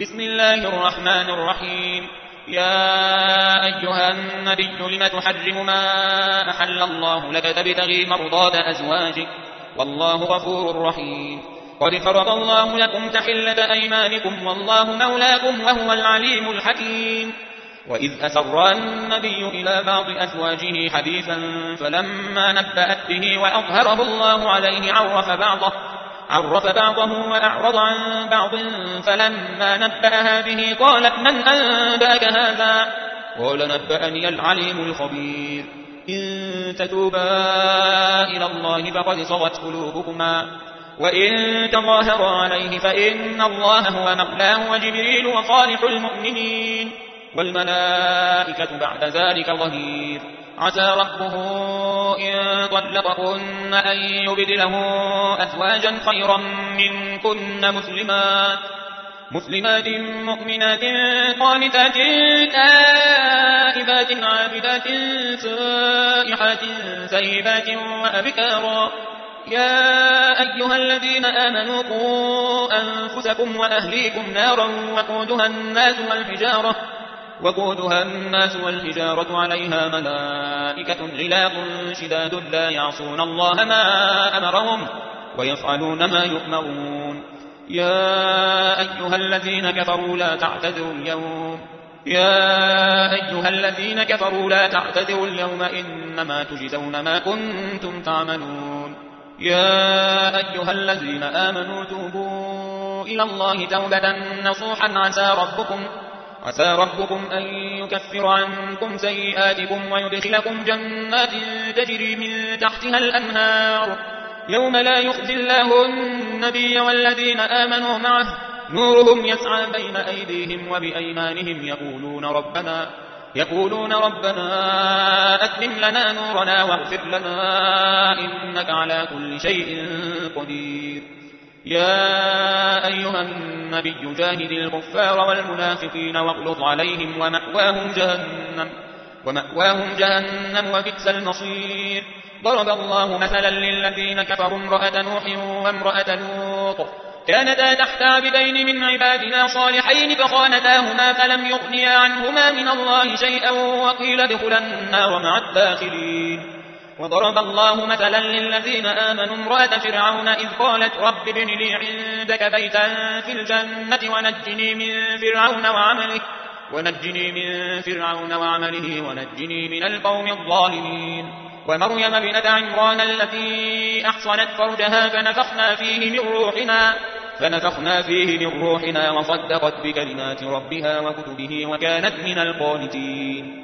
بسم الله الرحمن الرحيم. يا أيها النبي لم تحرم ما أحل الله لك تبتغي مرضات أزواجك والله غفور رحيم. قد فرض الله لكم تحلة أيمانكم والله مولاكم وهو العليم الحكيم. وإذ أسر النبي إلى بعض أزواجه حديثا فلما نبأت به وأظهره الله عليه عرف بعضه وأعرض عن بعض فلما نبأها به قالت من أنبأك هذا؟ قال نبأني العليم الخبير. إن تتوبا إلى الله فقد صغت قلوبكما وإن تظاهرا عليه فإن الله هو مولاه وجبريل وصالح المؤمنين والملائكة بعد ذلك ظهير. عسى ربه إن طلقكن أن يبدله أزواجا خيرا منكن مسلمات مؤمنات قانتات تائبات عابدات سائحات ثيبات وأبكارا. يا أيها الذين آمنوا قوا أنفسكم وأهليكم نارا وقودها الناس والحجارة عليها ملائكة غلاظ شداد لا يعصون الله ما أمرهم ويفعلون ما يؤمرون. يا أيها الذين كفروا لا تعتذروا اليوم إنما تجزون ما كنتم تعملون. يا أيها الذين آمنوا توبوا إلى الله توبة نصوحا عسى ربكم أن يكفر عنكم سيئاتكم ويدخلكم جنات تجري من تحتها الأنهار يوم لا يخزي الله النبي والذين آمنوا معه نورهم يسعى بين أيديهم وبأيمانهم يقولون ربنا أتمم لنا نورنا واغفر لنا إنك على كل شيء قدير. يا أيها النبي جاهد الكفار والمنافقين واغلظ عليهم ومأواهم جهنم وبئس المصير. ضرب الله مثلا للذين كفروا امرأة نوح وامرأة لوط كانتا تحت عبدين من عبادنا صالحين فخانتاهما فلم يغنيا عنهما من الله شيئا وقيل ادخلا النار مع الداخلين. وضرب الله مثلا للذين آمنوا امرأة فرعون إذ قالت رب ابن لي عندك بيتا في الجنة ونجني من فرعون وعمله ونجني من القوم الظالمين. ومريم ابنة عمران التي أحصنت فرجها فنفخنا فيه من روحنا وصدقت بكلمات ربها وكتبه وكانت من القانتين.